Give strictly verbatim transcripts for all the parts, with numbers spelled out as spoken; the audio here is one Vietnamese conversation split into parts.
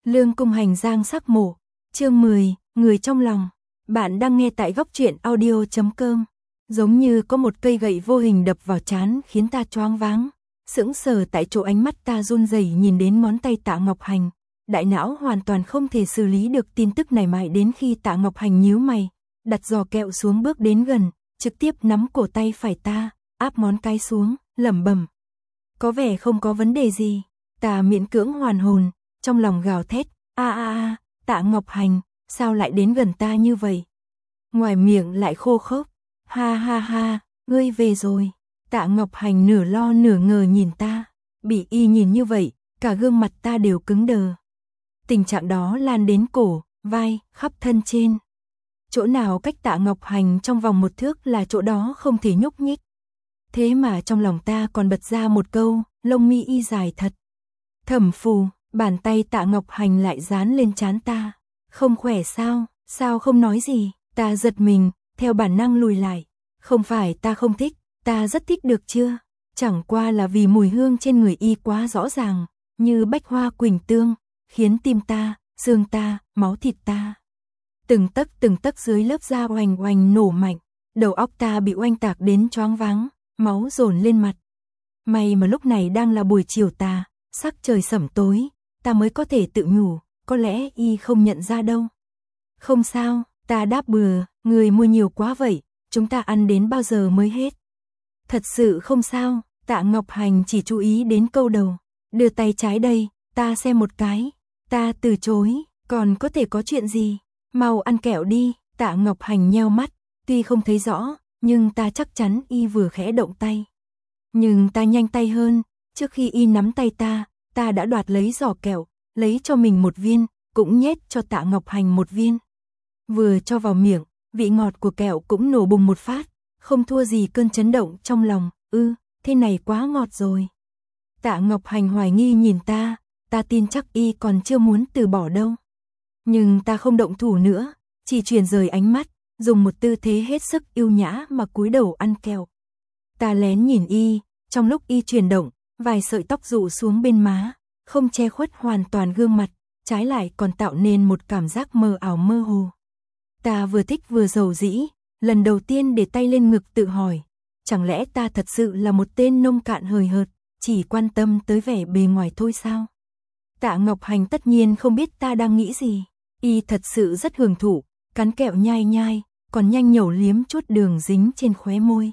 Lương Cung Hành giang sắc mổ. Chương mười, người trong lòng. Bạn đang nghe tại góc truyện audio chấm com. Giống như có một cây gậy vô hình đập vào trán khiến ta choáng váng. Sững sờ tại chỗ, ánh mắt ta run rẩy nhìn đến ngón tay Tạ Ngọc Hành. Đại não hoàn toàn không thể xử lý được tin tức này, mãi đến khi Tạ Ngọc Hành nhíu mày, đặt giò kẹo xuống bước đến gần, trực tiếp nắm cổ tay phải ta, áp ngón cái xuống, lẩm bẩm. Có vẻ không có vấn đề gì. Ta miễn cưỡng hoàn hồn, trong lòng gào thét, a a a, Tạ Ngọc Hành, sao lại đến gần ta như vậy? Ngoài miệng lại khô khốc, ha ha ha, ngươi về rồi. Tạ Ngọc Hành nửa lo nửa ngờ nhìn ta, bị y nhìn như vậy, cả gương mặt ta đều cứng đờ. Tình trạng đó lan đến cổ, vai, khắp thân trên. Chỗ nào cách Tạ Ngọc Hành trong vòng một thước là chỗ đó không thể nhúc nhích. Thế mà trong lòng ta còn bật ra một câu, lông mi y dài thật. Thẩm Phù, bàn tay Tạ Ngọc Hành lại dán lên trán ta. Không khỏe sao, sao không nói gì? Ta giật mình, theo bản năng lùi lại. Không phải ta không thích, ta rất thích được chưa? Chẳng qua là vì mùi hương trên người y quá rõ ràng, như bách hoa quỳnh tương, khiến tim ta, xương ta, máu thịt ta. Từng tấc từng tấc dưới lớp da oành oành nổ mạnh, đầu óc ta bị oanh tạc đến choáng váng, máu dồn lên mặt. May mà lúc này đang là buổi chiều tà, sắc trời sẩm tối, ta mới có thể tự nhủ, có lẽ y không nhận ra đâu. Không sao, ta đáp bừa, người mua nhiều quá vậy, chúng ta ăn đến bao giờ mới hết? Thật sự không sao, Tạ Ngọc Hành chỉ chú ý đến câu đầu, đưa tay trái đây, ta xem một cái. Ta từ chối, còn có thể có chuyện gì? Mau ăn kẹo đi. Tạ Ngọc Hành nheo mắt, tuy không thấy rõ, nhưng ta chắc chắn y vừa khẽ động tay. Nhưng ta nhanh tay hơn, trước khi y nắm tay ta, ta đã đoạt lấy giỏ kẹo, lấy cho mình một viên, cũng nhét cho Tạ Ngọc Hành một viên. Vừa cho vào miệng, vị ngọt của kẹo cũng nổ bùng một phát, không thua gì cơn chấn động trong lòng, ư, thế này quá ngọt rồi. Tạ Ngọc Hành hoài nghi nhìn ta, ta tin chắc y còn chưa muốn từ bỏ đâu. Nhưng ta không động thủ nữa, chỉ chuyển rời ánh mắt, dùng một tư thế hết sức yêu nhã mà cúi đầu ăn kẹo. Ta lén nhìn y, trong lúc y chuyển động, vài sợi tóc rủ xuống bên má, không che khuất hoàn toàn gương mặt, trái lại còn tạo nên một cảm giác mơ ảo mơ hồ. Ta vừa thích vừa dầu dĩ, lần đầu tiên để tay lên ngực tự hỏi, chẳng lẽ ta thật sự là một tên nông cạn hời hợt, chỉ quan tâm tới vẻ bề ngoài thôi sao? Tạ Ngọc Hành tất nhiên không biết ta đang nghĩ gì, y thật sự rất hưởng thụ, cắn kẹo nhai nhai, còn nhanh nhẩu liếm chút đường dính trên khóe môi.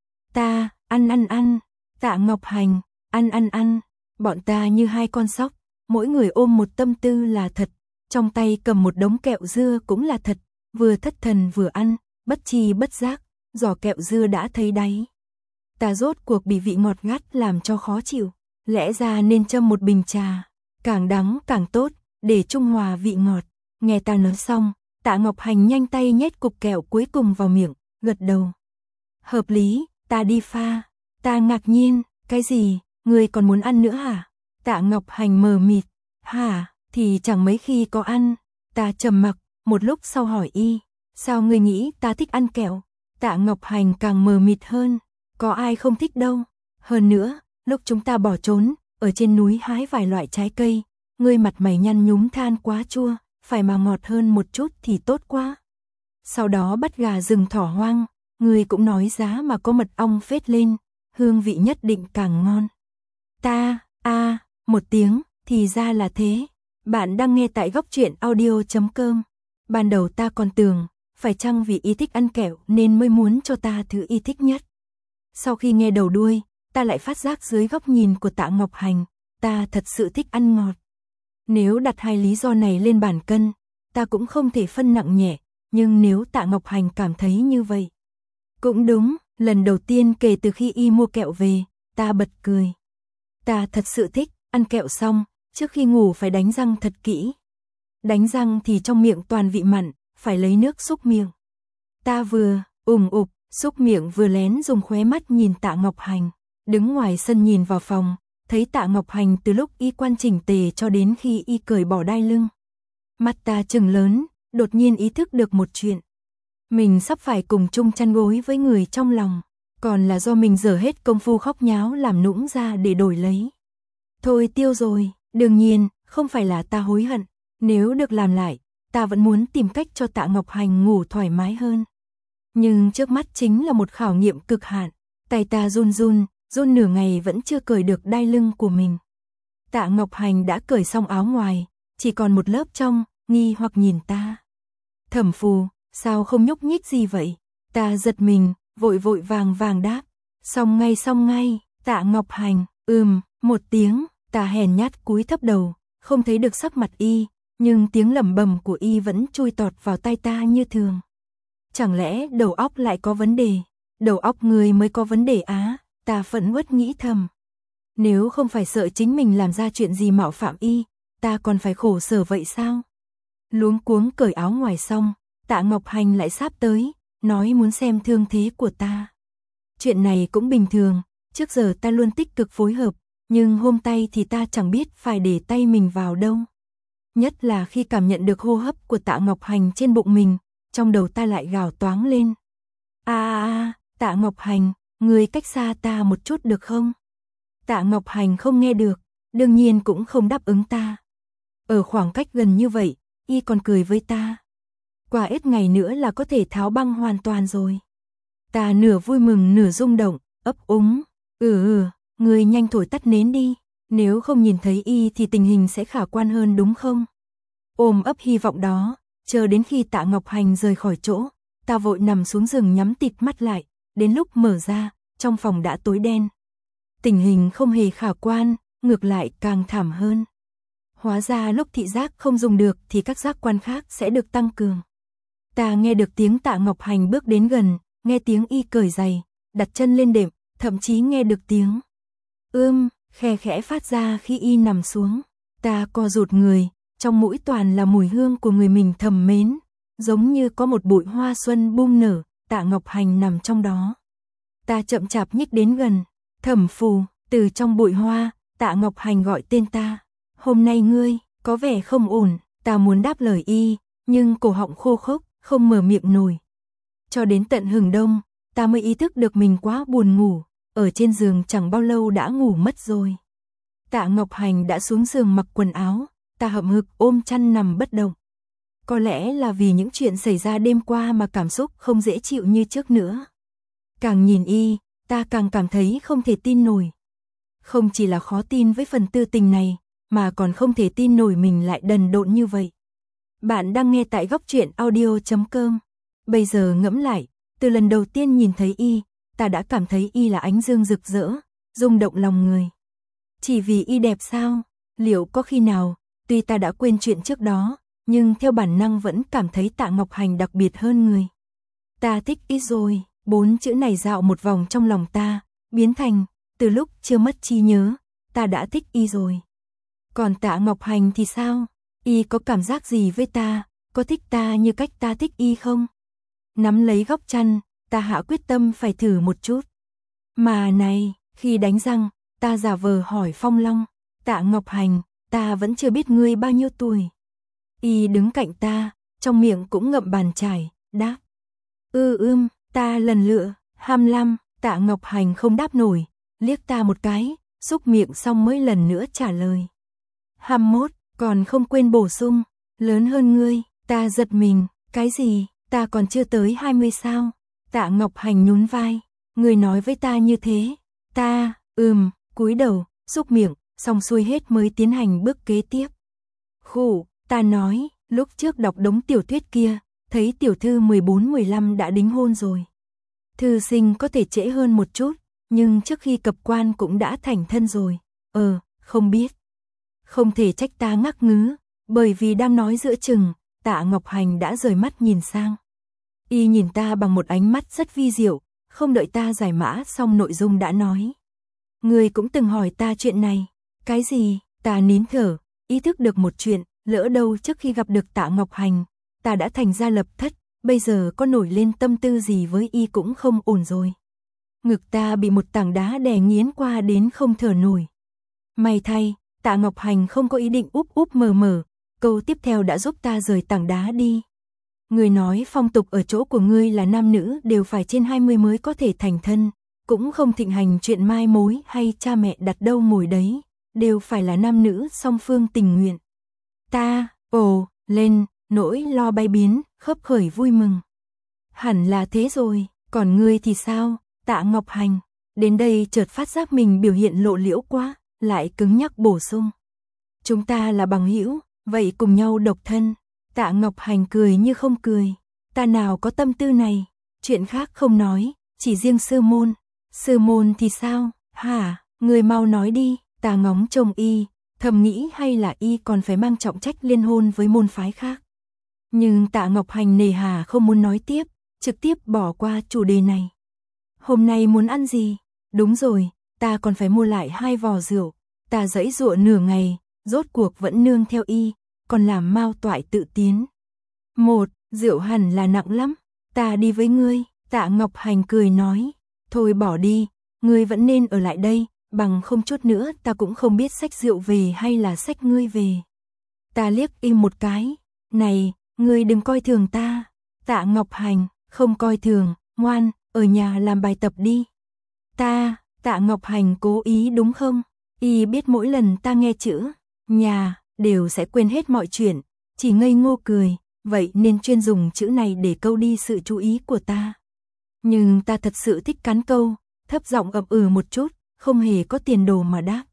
Ta, ăn ăn ăn, Tạ Ngọc Hành, ăn ăn ăn, bọn ta như hai con sóc, mỗi người ôm một tâm tư là thật, trong tay cầm một đống kẹo dưa cũng là thật, vừa thất thần vừa ăn, bất chi bất giác, giỏ kẹo dưa đã thấy đáy. Ta rốt cuộc bị vị ngọt ngắt làm cho khó chịu, lẽ ra nên châm một bình trà, càng đắng càng tốt, để trung hòa vị ngọt. Nghe ta nói xong, Tạ Ngọc Hành nhanh tay nhét cục kẹo cuối cùng vào miệng, gật đầu. Hợp lý, ta đi pha. Ta ngạc nhiên, cái gì, ngươi còn muốn ăn nữa hả? Tạ Ngọc Hành mờ mịt, hả, thì chẳng mấy khi có ăn. Ta trầm mặc, một lúc sau hỏi y, sao ngươi nghĩ ta thích ăn kẹo? Tạ Ngọc Hành càng mờ mịt hơn, có ai không thích đâu. Hơn nữa, lúc chúng ta bỏ trốn, ở trên núi hái vài loại trái cây, ngươi mặt mày nhăn nhúm than quá chua, phải mà ngọt hơn một chút thì tốt quá. Sau đó bắt gà rừng thỏ hoang, ngươi cũng nói giá mà có mật ong phết lên, hương vị nhất định càng ngon. Ta, a, à, một tiếng, thì ra là thế. Bạn đang nghe tại góc truyện audio chấm com. Ban đầu ta còn tưởng, phải chăng vì y thích ăn kẹo nên mới muốn cho ta thứ y thích nhất. Sau khi nghe đầu đuôi, ta lại phát giác dưới góc nhìn của Tạ Ngọc Hành, ta thật sự thích ăn ngọt. Nếu đặt hai lý do này lên bàn cân, ta cũng không thể phân nặng nhẹ, nhưng nếu Tạ Ngọc Hành cảm thấy như vậy. Cũng đúng, lần đầu tiên kể từ khi y mua kẹo về, ta bật cười. Ta thật sự thích, ăn kẹo xong, trước khi ngủ phải đánh răng thật kỹ. Đánh răng thì trong miệng toàn vị mặn, phải lấy nước súc miệng. Ta vừa, ủng ục, súc miệng vừa lén dùng khóe mắt nhìn Tạ Ngọc Hành, đứng ngoài sân nhìn vào phòng. Thấy Tạ Ngọc Hành từ lúc y quan chỉnh tề cho đến khi y cởi bỏ đai lưng. Mắt ta trừng lớn, đột nhiên ý thức được một chuyện. Mình sắp phải cùng chung chăn gối với người trong lòng, còn là do mình dở hết công phu khóc nháo làm nũng ra để đổi lấy. Thôi tiêu rồi, đương nhiên, không phải là ta hối hận, Nếu được làm lại, ta vẫn muốn tìm cách cho Tạ Ngọc Hành ngủ thoải mái hơn. Nhưng trước mắt chính là một khảo nghiệm cực hạn, tay ta run run, run nửa ngày vẫn chưa cởi được đai lưng của mình. Tạ Ngọc Hành đã cởi xong áo ngoài, chỉ còn một lớp trong, nghi hoặc nhìn ta. Thẩm Phù, sao không nhúc nhích gì vậy? Ta giật mình, vội vội vàng vàng đáp. Xong ngay xong ngay, Tạ Ngọc Hành, ừm, một tiếng, ta hèn nhát cúi thấp đầu, không thấy được sắc mặt y, nhưng tiếng lẩm bẩm của y vẫn chui tọt vào tai ta như thường. Chẳng lẽ đầu óc lại có vấn đề? Đầu óc người mới có vấn đề á, ta phẫn uất nghĩ thầm. Nếu không phải sợ chính mình làm ra chuyện gì mạo phạm y, ta còn phải khổ sở vậy sao? Luống cuống cởi áo ngoài xong, Tạ Ngọc Hành lại sáp tới, nói muốn xem thương thế của ta. Chuyện này cũng bình thường, trước giờ ta luôn tích cực phối hợp, nhưng hôm tay thì ta chẳng biết phải để tay mình vào đâu. Nhất là khi cảm nhận được hô hấp của Tạ Ngọc Hành trên bụng mình, trong đầu ta lại gào toáng lên. A a a, Tạ Ngọc Hành, người cách xa ta một chút được không? Tạ Ngọc Hành không nghe được, đương nhiên cũng không đáp ứng ta. Ở khoảng cách gần như vậy, y còn cười với ta. Qua ít ngày nữa là có thể tháo băng hoàn toàn rồi. Ta nửa vui mừng nửa rung động, ấp úng. Ừ ừ, người nhanh thổi tắt nến đi, nếu không nhìn thấy y thì tình hình sẽ khả quan hơn đúng không? Ôm ấp hy vọng đó, chờ đến khi Tạ Ngọc Hành rời khỏi chỗ, ta vội nằm xuống giường nhắm tịt mắt lại, đến lúc mở ra, trong phòng đã tối đen. Tình hình không hề khả quan, ngược lại càng thảm hơn. Hóa ra lúc thị giác không dùng được thì các giác quan khác sẽ được tăng cường. Ta nghe được tiếng Tạ Ngọc Hành bước đến gần, nghe tiếng y cởi giày, đặt chân lên đệm, thậm chí nghe được tiếng ưm, khe khẽ phát ra khi y nằm xuống. Ta co rụt người, trong mũi toàn là mùi hương của người mình thầm mến, giống như có một bụi hoa xuân bung nở, Tạ Ngọc Hành nằm trong đó. Ta chậm chạp nhích đến gần, Thẩm Phù, từ trong bụi hoa, Tạ Ngọc Hành gọi tên ta. Hôm nay ngươi, có vẻ không ổn, ta muốn đáp lời y, nhưng cổ họng khô khốc, không mở miệng nổi. Cho đến tận hừng đông, ta mới ý thức được mình quá buồn ngủ, ở trên giường chẳng bao lâu đã ngủ mất rồi. Tạ Ngọc Hành đã xuống giường mặc quần áo, ta hậm hực ôm chăn nằm bất động. Có lẽ là vì những chuyện xảy ra đêm qua mà cảm xúc không dễ chịu như trước nữa. Càng nhìn y, ta càng cảm thấy không thể tin nổi. Không chỉ là khó tin với phần tư tình này, mà còn không thể tin nổi mình lại đần độn như vậy. Bạn đang nghe tại góc truyện audio chấm com. Bây giờ ngẫm lại, từ lần đầu tiên nhìn thấy y, ta đã cảm thấy y là ánh dương rực rỡ, rung động lòng người. Chỉ vì y đẹp sao? Liệu có khi nào, tuy ta đã quên chuyện trước đó, nhưng theo bản năng vẫn cảm thấy Tạ Ngọc Hành đặc biệt hơn người. Ta thích y rồi, bốn chữ này dạo một vòng trong lòng ta, biến thành, từ lúc chưa mất trí nhớ, ta đã thích y rồi. Còn Tạ Ngọc Hành thì sao? Y có cảm giác gì với ta, có thích ta như cách ta thích y không? Nắm lấy góc chăn, ta hạ quyết tâm phải thử một chút. Mà này, khi đánh răng, ta giả vờ hỏi Phong Long, Tạ Ngọc Hành, ta vẫn chưa biết ngươi bao nhiêu tuổi. Y đứng cạnh ta, trong miệng cũng ngậm bàn chải, đáp. Ư ừ, ưm, ta lần lựa, ham lăm, Tạ Ngọc Hành không đáp nổi, liếc ta một cái, xúc miệng xong mới lần nữa trả lời. Hăm mốt, còn không quên bổ sung, lớn hơn ngươi, ta giật mình, cái gì, ta còn chưa tới hai mươi sao? Tạ Ngọc Hành nhún vai, ngươi nói với ta như thế, ta, ừm, cúi đầu, xúc miệng, xong xuôi hết mới tiến hành bước kế tiếp. Khủ, ta nói, lúc trước đọc đống tiểu thuyết kia, thấy tiểu thư mười bốn mười lăm đã đính hôn rồi. Thư sinh có thể trễ hơn một chút, nhưng trước khi cập quan cũng đã thành thân rồi. Ờ, không biết. Không thể trách ta ngắc ngứ, bởi vì đang nói giữa chừng, Tạ Ngọc Hành đã rời mắt nhìn sang. Y nhìn ta bằng một ánh mắt rất vi diệu, không đợi ta giải mã xong nội dung đã nói. Ngươi cũng từng hỏi ta chuyện này. Cái gì? Ta nín thở, ý thức được một chuyện, lỡ đâu trước khi gặp được Tạ Ngọc Hành, ta đã thành ra lập thất, bây giờ có nổi lên tâm tư gì với y cũng không ổn rồi. Ngực ta bị một tảng đá đè nghiến qua đến không thở nổi. May thay, Tạ Ngọc Hành không có ý định úp úp mờ mờ, câu tiếp theo đã giúp ta rời tảng đá đi. Ngươi nói phong tục ở chỗ của ngươi là nam nữ đều phải trên hai mươi mới có thể thành thân, cũng không thịnh hành chuyện mai mối hay cha mẹ đặt đâu ngồi đấy, đều phải là nam nữ song phương tình nguyện. Ta, Ồ, lên, nỗi lo bay biến, khấp khởi vui mừng. Hẳn là thế rồi, còn ngươi thì sao, Tạ Ngọc Hành? Đến đây chợt phát giác mình biểu hiện lộ liễu quá, lại cứng nhắc bổ sung. Chúng ta là bằng hữu, vậy cùng nhau độc thân. Tạ Ngọc Hành cười như không cười. Ta nào có tâm tư này, chuyện khác không nói, chỉ riêng sư môn. Sư môn thì sao, hả, người mau nói đi. Ta ngóng trông y, thầm nghĩ hay là y còn phải mang trọng trách liên hôn với môn phái khác. Nhưng Tạ Ngọc Hành nề hà không muốn nói tiếp, trực tiếp bỏ qua chủ đề này. Hôm nay muốn ăn gì? Đúng rồi, ta còn phải mua lại hai vò rượu. Ta giãy giụa nửa ngày, rốt cuộc vẫn nương theo y, còn làm Mao Toại tự tiến. Một, rượu hẳn là nặng lắm, ta đi với ngươi. Tạ Ngọc Hành cười nói, thôi bỏ đi, ngươi vẫn nên ở lại đây, bằng không chút nữa ta cũng không biết xách rượu về hay là xách ngươi về. Ta liếc y một cái, này, ngươi đừng coi thường ta. Tạ Ngọc Hành, không coi thường, ngoan, ở nhà làm bài tập đi. Ta, Tạ Ngọc Hành cố ý đúng không? Y biết mỗi lần ta nghe chữ nhà, đều sẽ quên hết mọi chuyện, chỉ ngây ngô cười, vậy nên chuyên dùng chữ này để câu đi sự chú ý của ta. Nhưng ta thật sự thích cắn câu, thấp giọng ậm ừ một chút, không hề có tiền đồ mà đáp.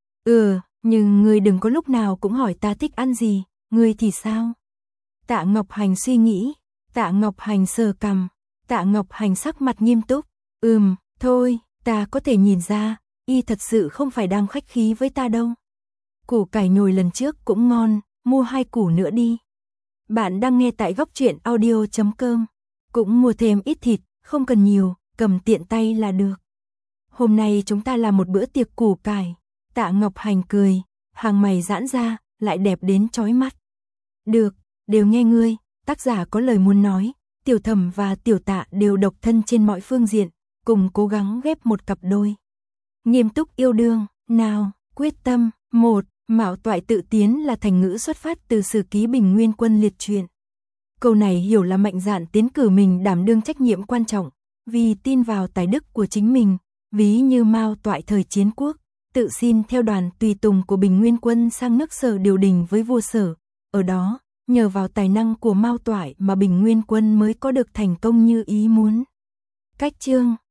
Ừ, nhưng ngươi đừng có lúc nào cũng hỏi ta thích ăn gì, ngươi thì sao? Tạ Ngọc Hành suy nghĩ, Tạ Ngọc Hành sờ cằm, Tạ Ngọc Hành sắc mặt nghiêm túc, ừm, thôi, ta có thể nhìn ra, y thật sự không phải đang khách khí với ta đâu. Củ cải nhồi lần trước cũng ngon, mua hai củ nữa đi. Bạn đang nghe tại góc truyện audio chấm com, cũng mua thêm ít thịt, không cần nhiều, cầm tiện tay là được. Hôm nay chúng ta làm một bữa tiệc củ cải. Tạ Ngọc Hành cười, hàng mày giãn ra, lại đẹp đến chói mắt. Được, đều nghe ngươi, tác giả có lời muốn nói, Tiểu Thẩm và Tiểu Tạ đều độc thân trên mọi phương diện, cùng cố gắng ghép một cặp đôi. Nghiêm túc yêu đương, nào, quyết tâm. Một, Mạo Toại tự tiến là thành ngữ xuất phát từ sử ký Bình Nguyên Quân liệt truyện. Câu này hiểu là mạnh dạn tiến cử mình đảm đương trách nhiệm quan trọng, vì tin vào tài đức của chính mình, ví như Mao Toại thời chiến quốc, tự xin theo đoàn tùy tùng của Bình Nguyên Quân sang nước Sở điều đình với vua Sở. Ở đó, nhờ vào tài năng của Mao Toại mà Bình Nguyên Quân mới có được thành công như ý muốn. Cách chương